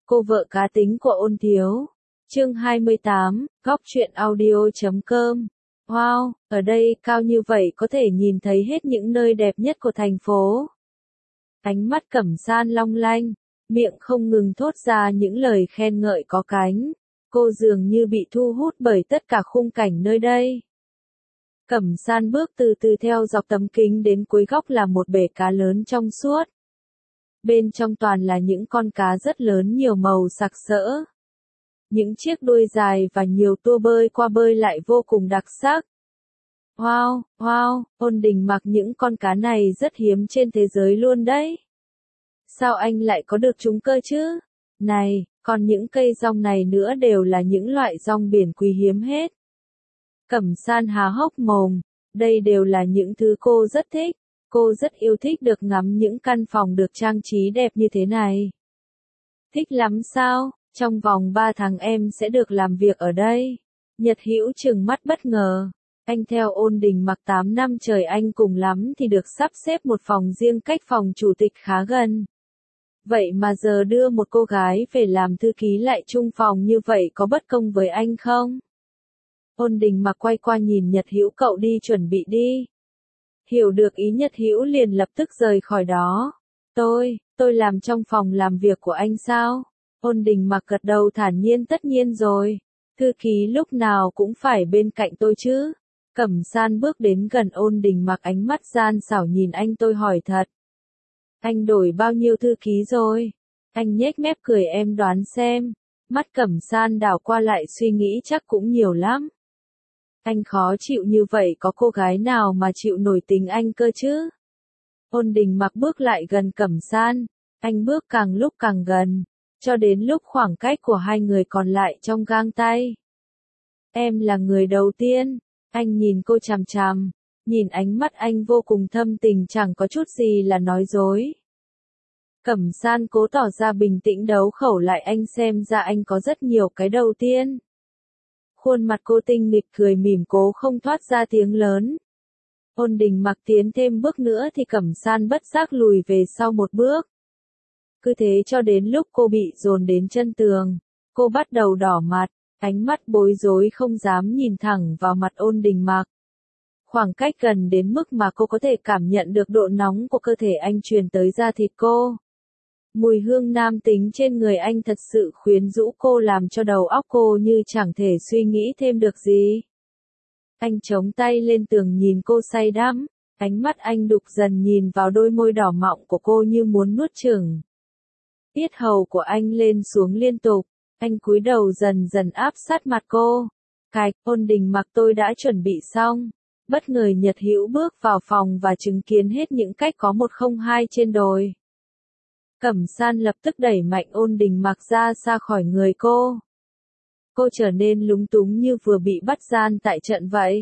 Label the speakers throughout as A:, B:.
A: Cô vợ cá tính của Ôn Thiếu. Chương 28, góc truyện audio.com. Wow, ở đây cao như vậy có thể nhìn thấy hết những nơi đẹp nhất của thành phố. Ánh mắt Cẩm San long lanh, miệng không ngừng thốt ra những lời khen ngợi có cánh. Cô dường như bị thu hút bởi tất cả khung cảnh nơi đây. Cẩm San bước từ từ theo dọc tấm kính đến cuối góc là một bể cá lớn trong suốt. Bên trong toàn là những con cá rất lớn nhiều màu sặc sỡ. Những chiếc đuôi dài và nhiều tua bơi qua bơi lại vô cùng đặc sắc. Wow, wow, Ôn Đình mặc những con cá này rất hiếm trên thế giới luôn đấy. Sao anh lại có được chúng cơ chứ? Này, còn những cây dong này nữa đều là những loại dong biển quý hiếm hết. Cẩm San há hốc mồm, đây đều là những thứ cô rất thích. Cô rất yêu thích được ngắm những căn phòng được trang trí đẹp như thế này. Thích lắm sao? Trong vòng 3 tháng em sẽ được làm việc ở đây. Nhật Hữu trừng mắt bất ngờ. Anh theo Ôn Đình mặc 8 năm trời, anh cùng lắm thì được sắp xếp một phòng riêng cách phòng chủ tịch khá gần. Vậy mà giờ đưa một cô gái về làm thư ký lại chung phòng như vậy có bất công với anh không? Ôn Đình mặc quay qua nhìn Nhật Hữu, cậu đi chuẩn bị đi. Hiểu được ý Nhật Hữu liền lập tức rời khỏi đó. Tôi làm trong phòng làm việc của anh sao? Ôn Đình mặc gật đầu thản nhiên, tất nhiên rồi. Thư ký lúc nào cũng phải bên cạnh tôi chứ. Cẩm San bước đến gần Ôn Đình mặc, ánh mắt gian xảo nhìn anh, tôi hỏi thật. Anh đổi bao nhiêu thư ký rồi? Anh nhếch mép cười, em đoán xem. Mắt Cẩm San đảo qua lại suy nghĩ, chắc cũng nhiều lắm. Anh khó chịu như vậy có cô gái nào mà chịu nổi tình anh cơ chứ? Ôn Đình mặc bước lại gần Cẩm San. Anh bước càng lúc càng gần, cho đến lúc khoảng cách của hai người còn lại trong gang tay. Em là người đầu tiên. Anh nhìn cô chằm chằm, nhìn ánh mắt anh vô cùng thâm tình, chẳng có chút gì là nói dối. Cẩm San cố tỏ ra bình tĩnh đấu khẩu lại, anh xem ra anh có rất nhiều cái đầu tiên. Khuôn mặt cô tinh nghịch cười mỉm, cố không thoát ra tiếng lớn. Ôn Đình mặc tiến thêm bước nữa thì Cẩm San bất giác lùi về sau một bước. Cứ thế cho đến lúc cô bị dồn đến chân tường, cô bắt đầu đỏ mặt, ánh mắt bối rối không dám nhìn thẳng vào mặt Ôn Đình mặc. Khoảng cách gần đến mức mà cô có thể cảm nhận được độ nóng của cơ thể anh truyền tới da thịt cô. Mùi hương nam tính trên người anh thật sự quyến rũ cô, làm cho đầu óc cô như chẳng thể suy nghĩ thêm được gì. Anh chống tay lên tường nhìn cô say đắm, ánh mắt anh đục dần nhìn vào đôi môi đỏ mọng của cô như muốn nuốt chửng. Yết hầu của anh lên xuống liên tục, anh cúi đầu dần dần áp sát mặt cô. Cạch, Ôn Đình mặc, tôi đã chuẩn bị xong. Bất ngờ Nhật Hữu bước vào phòng và chứng kiến hết những cách có 102 trên đồi. Cẩm San lập tức đẩy mạnh Ôn Đình mặc ra xa khỏi người cô. Cô trở nên lúng túng như vừa bị bắt gian tại trận vậy.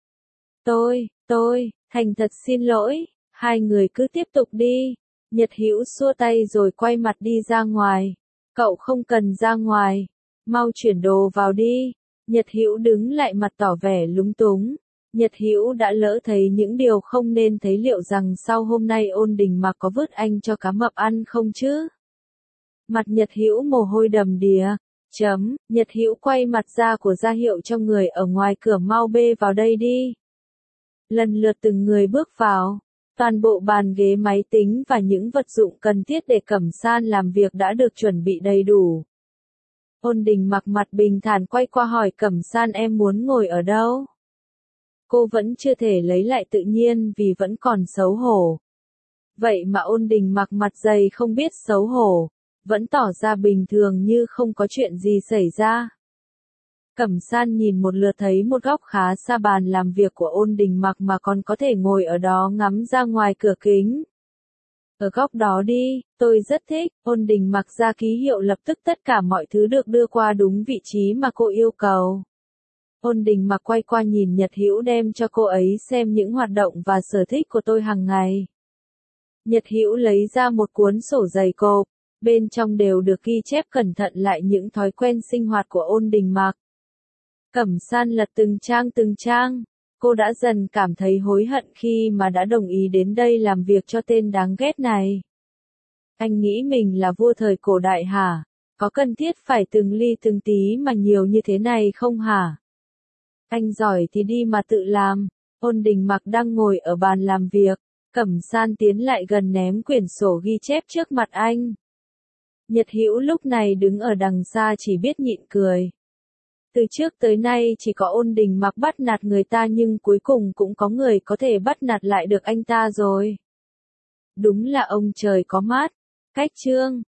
A: Tôi, thành thật xin lỗi, hai người cứ tiếp tục đi. Nhật Hữu xua tay rồi quay mặt đi ra ngoài. Cậu không cần ra ngoài, mau chuyển đồ vào đi. Nhật Hữu đứng lại, mặt tỏ vẻ lúng túng. Nhật Hữu đã lỡ thấy những điều không nên thấy, liệu rằng sau hôm nay Ôn Đình mặc có vứt anh cho cá mập ăn không chứ? Mặt Nhật Hữu mồ hôi đầm đìa. Nhật Hữu quay mặt ra của ra hiệu cho người ở ngoài cửa, mau bê vào đây đi. Lần lượt từng người bước vào. Toàn bộ bàn ghế, máy tính và những vật dụng cần thiết để Cẩm San làm việc đã được chuẩn bị đầy đủ. Ôn Đình mặc mặt bình thản quay qua hỏi Cẩm San, em muốn ngồi ở đâu? Cô vẫn chưa thể lấy lại tự nhiên vì vẫn còn xấu hổ. Vậy mà Ôn Đình mặc mặt dày không biết xấu hổ, vẫn tỏ ra bình thường như không có chuyện gì xảy ra. Cẩm San nhìn một lượt thấy một góc khá xa bàn làm việc của Ôn Đình mặc mà còn có thể ngồi ở đó ngắm ra ngoài cửa kính. Ở góc đó đi, tôi rất thích. Ôn Đình mặc ra ký hiệu, lập tức tất cả mọi thứ được đưa qua đúng vị trí mà cô yêu cầu. Ôn Đình mặc quay qua nhìn Nhật Hữu, đem cho cô ấy xem những hoạt động và sở thích của tôi hàng ngày. Nhật Hữu lấy ra một cuốn sổ dày cộp, bên trong đều được ghi chép cẩn thận lại những thói quen sinh hoạt của Ôn Đình mặc. Cẩm San lật từng trang, cô đã dần cảm thấy hối hận khi mà đã đồng ý đến đây làm việc cho tên đáng ghét này. Anh nghĩ mình là vua thời cổ đại hả? Có cần thiết phải từng ly từng tí mà nhiều như thế này không hả? Anh giỏi thì đi mà tự làm. Ôn Đình Mặc đang ngồi ở bàn làm việc, Cẩm San tiến lại gần ném quyển sổ ghi chép trước mặt anh. Nhật Hữu lúc này đứng ở đằng xa chỉ biết nhịn cười. Từ trước tới nay chỉ có Ôn Đình Mặc bắt nạt người ta nhưng cuối cùng cũng có người có thể bắt nạt lại được anh ta rồi. Đúng là ông trời có mắt. Cách chương